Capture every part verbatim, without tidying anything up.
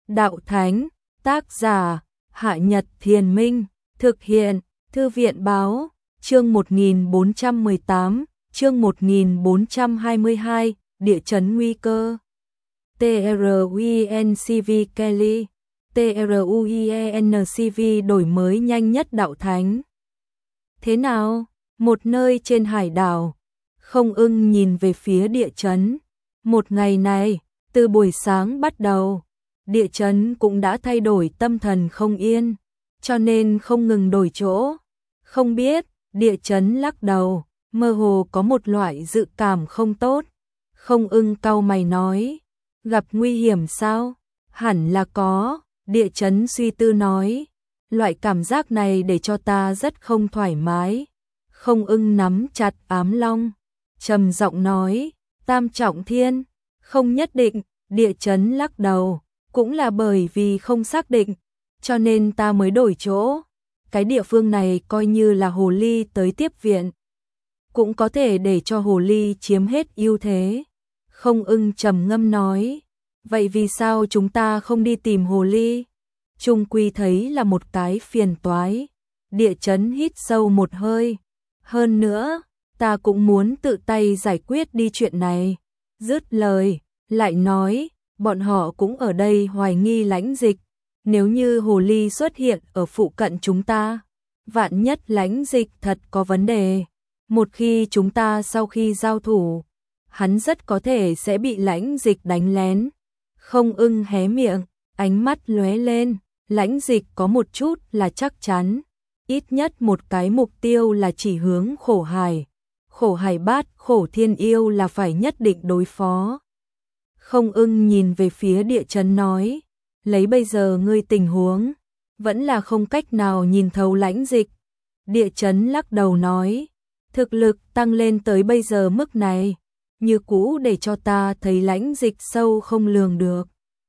Đạo Thánh, tác giả, Hạ Nhật Thiền Minh, thực hiện, Thư viện Báo, chương một nghìn bốn trăm mười tám, chương một nghìn bốn trăm hai mươi hai, địa chấn nguy cơ. TRUENCV Kelly, TRUENCV đổi mới nhanh nhất Đạo Thánh. Thế nào? Một nơi trên hải đảo, Không Ưng nhìn về phía địa chấn. Một ngày này, từ buổi sáng bắt đầu, địa chấn cũng đã thay đổi tâm thần không yên, cho nên không ngừng đổi chỗ. Không biết, địa chấn lắc đầu, mơ hồ có một loại dự cảm không tốt. Không Ưng cau mày nói, gặp nguy hiểm sao? Hẳn là có, địa chấn suy tư nói, loại cảm giác này để cho ta rất không thoải mái. Không Ưng nắm chặt ám long, trầm giọng nói, tam trọng thiên, không nhất định. Địa chấn lắc đầu, cũng là bởi vì không xác định, cho nên ta mới đổi chỗ. Cái địa phương này coi như là hồ ly tới tiếp viện, cũng có thể để cho hồ ly chiếm hết ưu thế. Không Ưng trầm ngâm nói, vậy vì sao chúng ta không đi tìm hồ ly? Chung quy thấy là một cái phiền toái. Địa chấn hít sâu một hơi, hơn nữa, ta cũng muốn tự tay giải quyết đi chuyện này. Dứt lời, lại nói, bọn họ cũng ở đây hoài nghi Lãnh Dịch. Nếu như hồ ly xuất hiện ở phụ cận chúng ta, vạn nhất Lãnh Dịch thật có vấn đề, một khi chúng ta sau khi giao thủ, hắn rất có thể sẽ bị Lãnh Dịch đánh lén. Không Ưng hé miệng, ánh mắt lóe lên, Lãnh Dịch có một chút là chắc chắn, ít nhất một cái mục tiêu là chỉ hướng Khổ Hải. Khổ Hải Bát Khổ Thiên Yêu là phải nhất định đối phó. Không Ưng nhìn về phía địa chấn nói, lấy bây giờ ngươi tình huống, vẫn là không cách nào nhìn thấu Lãnh Dịch. Địa chấn lắc đầu nói, thực lực tăng lên tới bây giờ mức này, như cũ để cho ta thấy Lãnh Dịch sâu không lường được.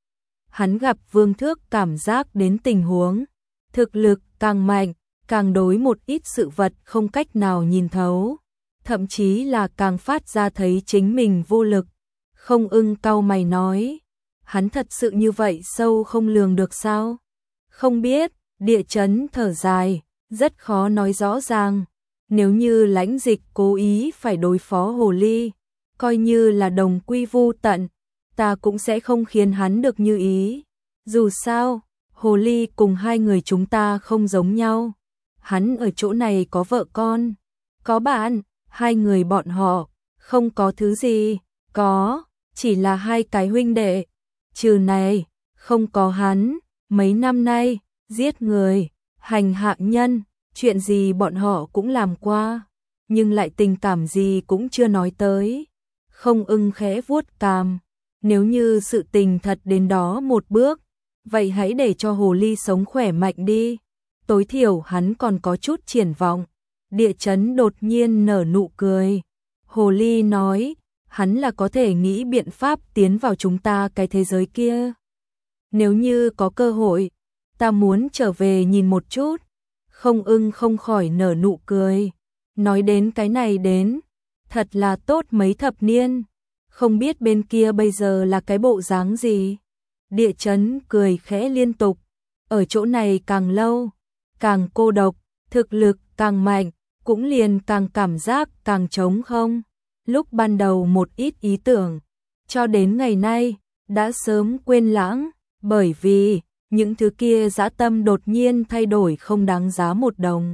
Hắn gặp Vương Thước cảm giác đến tình huống, thực lực càng mạnh, càng đối một ít sự vật không cách nào nhìn thấu, thậm chí là càng phát ra thấy chính mình vô lực. Không Ưng cau mày nói, hắn thật sự như vậy sâu không lường được sao? Không biết, địa chấn thở dài, rất khó nói rõ ràng. Nếu như Lãnh Dịch cố ý phải đối phó hồ ly, coi như là đồng quy vu tận, ta cũng sẽ không khiến hắn được như ý. Dù sao, hồ ly cùng hai người chúng ta không giống nhau. Hắn ở chỗ này có vợ con, có bạn, hai người bọn họ, không có thứ gì, có, chỉ là hai cái huynh đệ. Trừ này, không có hắn, mấy năm nay, giết người, hành hạ nhân, chuyện gì bọn họ cũng làm qua, nhưng lại tình cảm gì cũng chưa nói tới. Không Ưng khẽ vuốt cằm, nếu như sự tình thật đến đó một bước, vậy hãy để cho hồ ly sống khỏe mạnh đi, tối thiểu hắn còn có chút triển vọng. Địa chấn đột nhiên nở nụ cười, hồ ly nói, hắn là có thể nghĩ biện pháp tiến vào chúng ta cái thế giới kia. Nếu như có cơ hội, ta muốn trở về nhìn một chút. Không Ưng không khỏi nở nụ cười, nói đến cái này đến, thật là tốt mấy thập niên, không biết bên kia bây giờ là cái bộ dáng gì. Địa chấn cười khẽ liên tục, ở chỗ này càng lâu, càng cô độc, thực lực càng mạnh, cũng liền càng cảm giác càng trống không. Lúc ban đầu một ít ý tưởng, cho đến ngày nay, đã sớm quên lãng, bởi vì những thứ kia dã tâm đột nhiên thay đổi không đáng giá một đồng.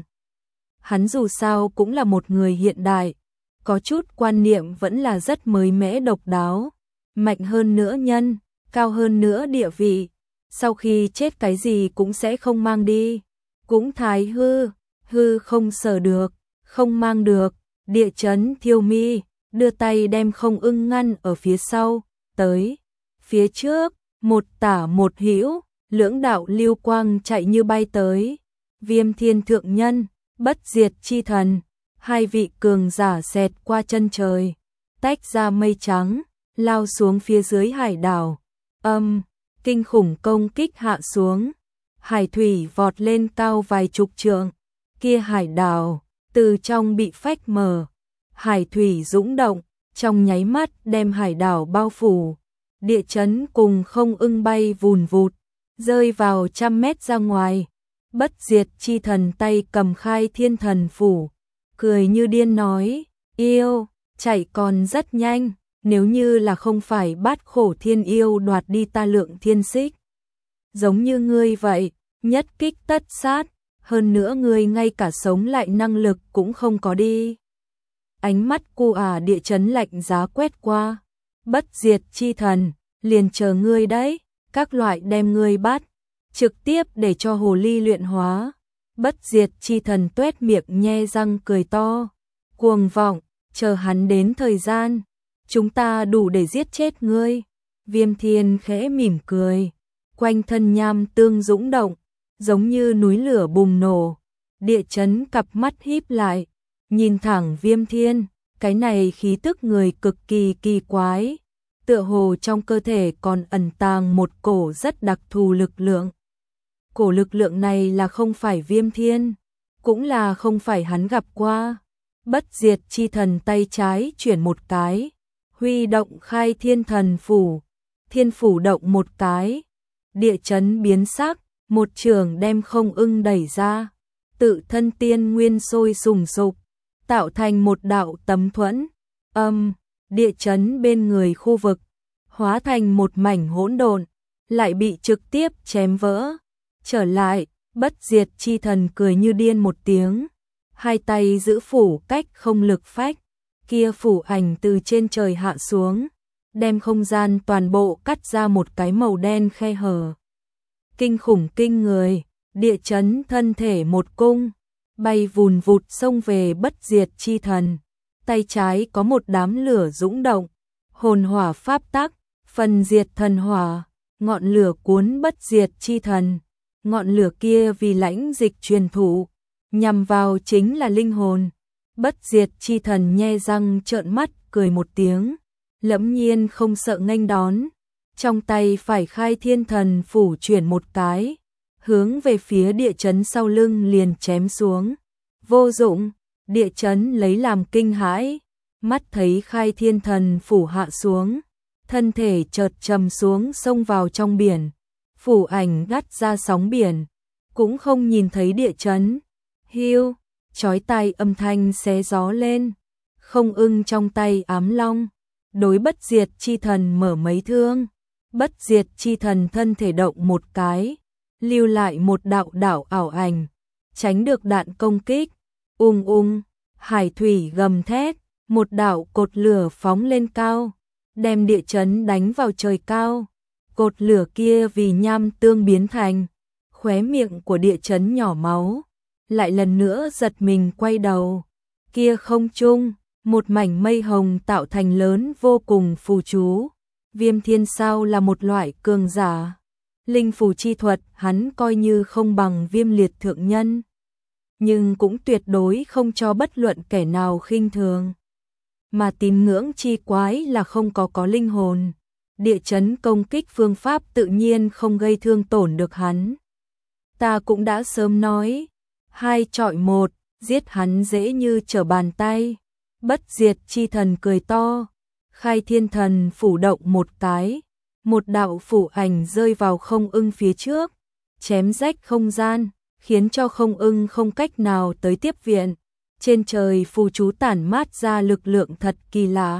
Hắn dù sao cũng là một người hiện đại, có chút quan niệm vẫn là rất mới mẻ độc đáo, mạnh hơn nữa nhân, cao hơn nữa địa vị, sau khi chết cái gì cũng sẽ không mang đi, cũng thái hư, hư không sở được, không mang được. Địa chấn thiêu mi, đưa tay đem Không Ưng ngăn ở phía sau, tới, phía trước, một tả một hữu, lưỡng đạo lưu quang chạy như bay tới. Viêm Thiên Thượng Nhân, Bất Diệt Chi Thần, hai vị cường giả xẹt qua chân trời, tách ra mây trắng, lao xuống phía dưới hải đảo. Âm, kinh khủng công kích hạ xuống, hải thủy vọt lên cao vài chục trượng, kia hải đảo từ trong bị phách mở, hải thủy dũng động, trong nháy mắt đem hải đảo bao phủ. Địa chấn cùng Không Ưng bay vùn vụt, rơi vào trăm mét ra ngoài. Bất diệt chi thần tay cầm khai thiên thần phủ, cười như điên nói, yêu, chạy còn rất nhanh, nếu như là không phải bát khổ thiên yêu đoạt đi ta lượng thiên xích. Giống như ngươi vậy, nhất kích tất sát, hơn nữa ngươi ngay cả sống lại năng lực cũng không có đi. Ánh mắt cu ả địa chấn lạnh giá quét qua, bất diệt chi thần, liền chờ ngươi đấy, các loại đem ngươi bắt, trực tiếp để cho hồ ly luyện hóa. Bất diệt chi thần tuét miệng nhe răng cười to, cuồng vọng, chờ hắn đến thời gian, chúng ta đủ để giết chết ngươi. Viêm Thiên khẽ mỉm cười, quanh thân nham tương dũng động, giống như núi lửa bùng nổ. Địa chấn cặp mắt híp lại, nhìn thẳng Viêm Thiên, cái này khí tức người cực kỳ kỳ quái, tựa hồ trong cơ thể còn ẩn tàng một cổ rất đặc thù lực lượng. Cổ lực lượng này là không phải Viêm Thiên, cũng là không phải hắn gặp qua. Bất diệt chi thần tay trái chuyển một cái, huy động khai thiên thần phủ, thiên phủ động một cái, địa chấn biến sắc, một trường đem không ưng đẩy ra, tự thân tiên nguyên sôi sùng sục, tạo thành một đạo tấm thuẫn, âm, địa chấn bên người khu vực, hóa thành một mảnh hỗn độn, lại bị trực tiếp chém vỡ. Trở lại, bất diệt chi thần cười như điên một tiếng, hai tay giữ phủ cách không lực phách, kia phủ ảnh từ trên trời hạ xuống, đem không gian toàn bộ cắt ra một cái màu đen khe hở. Kinh khủng kinh người, địa chấn thân thể một cung, bay vùn vụt xông về bất diệt chi thần, tay trái có một đám lửa dũng động, hồn hỏa pháp tắc, phần diệt thần hỏa, ngọn lửa cuốn bất diệt chi thần. Ngọn lửa kia vì lãnh dịch truyền thụ, nhằm vào chính là linh hồn. Bất diệt chi thần nhe răng trợn mắt cười một tiếng, lẫm nhiên không sợ nghênh đón, trong tay phải khai thiên thần phủ chuyển một cái, hướng về phía địa chấn sau lưng liền chém xuống. Vô dụng, địa chấn lấy làm kinh hãi, mắt thấy khai thiên thần phủ hạ xuống, thân thể chợt trầm xuống xông vào trong biển. Phủ ảnh gắt ra sóng biển, cũng không nhìn thấy địa chấn. Hiu, chói tai âm thanh xé gió lên, không ưng trong tay ám long, đối bất diệt chi thần mở mấy thương. Bất diệt chi thần thân thể động một cái, lưu lại một đạo đảo ảo ảnh, tránh được đạn công kích. Ung ung, hải thủy gầm thét, một đạo cột lửa phóng lên cao, đem địa chấn đánh vào trời cao. Cột lửa kia vì nham tương biến thành, khóe miệng của địa chấn nhỏ máu, lại lần nữa giật mình quay đầu. Kia không trung, một mảnh mây hồng tạo thành lớn vô cùng phù chú. Viêm Thiên sao là một loại cường giả, linh phù chi thuật hắn coi như không bằng Viêm Liệt thượng nhân, nhưng cũng tuyệt đối không cho bất luận kẻ nào khinh thường. Mà tín ngưỡng chi quái là không có có linh hồn. Địa chấn công kích phương pháp tự nhiên không gây thương tổn được hắn. Ta cũng đã sớm nói, hai chọi một, giết hắn dễ như trở bàn tay. Bất diệt chi thần cười to, khai thiên thần phủ động một cái, một đạo phủ ảnh rơi vào không ưng phía trước, chém rách không gian, khiến cho không ưng không cách nào tới tiếp viện. Trên trời phù chú tản mát ra lực lượng thật kỳ lạ,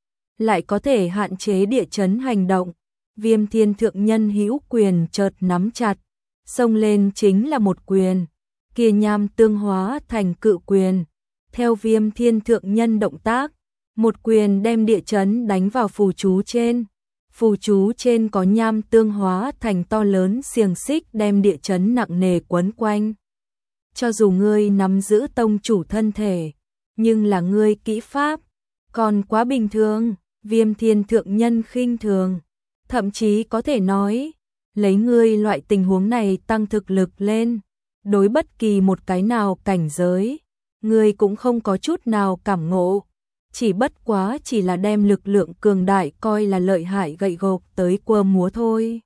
lại có thể hạn chế địa chấn hành động. Viêm Thiên thượng nhân hữu quyền chợt nắm chặt, xông lên chính là một quyền, kia nham tương hóa thành cự quyền. Theo Viêm Thiên thượng nhân động tác, một quyền đem địa chấn đánh vào phù chú trên. Phù chú trên có nham tương hóa thành to lớn xiềng xích đem địa chấn nặng nề quấn quanh. Cho dù ngươi nắm giữ tông chủ thân thể, nhưng là ngươi kỹ pháp còn quá bình thường. Viêm Thiên thượng nhân khinh thường, thậm chí có thể nói, lấy ngươi loại tình huống này tăng thực lực lên, đối bất kỳ một cái nào cảnh giới, ngươi cũng không có chút nào cảm ngộ, chỉ bất quá chỉ là đem lực lượng cường đại coi là lợi hại gậy gộc tới quơ múa thôi.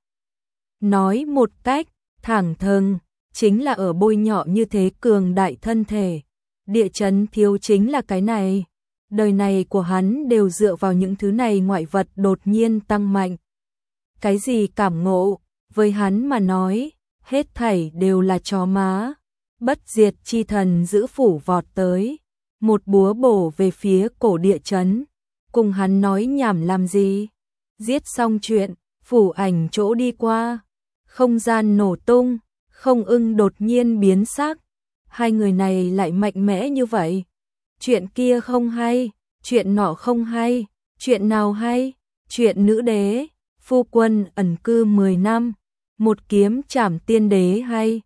Nói một cách thẳng thừng, chính là ở bôi nhọ như thế cường đại thân thể. Địa chấn thiếu chính là cái này. Đời này của hắn đều dựa vào những thứ này ngoại vật đột nhiên tăng mạnh. Cái gì cảm ngộ, với hắn mà nói, hết thảy đều là chó má. Bất diệt chi thần giữ phủ vọt tới, một búa bổ về phía cổ địa chấn, cùng hắn nói nhảm làm gì? Giết xong chuyện, phủ ảnh chỗ đi qua, không gian nổ tung, Không Ưng đột nhiên biến sắc, hai người này lại mạnh mẽ như vậy. Chuyện kia không hay, chuyện nọ không hay, chuyện nào hay? Chuyện nữ đế, phu quân ẩn cư mười năm, một kiếm trảm tiên đế hay?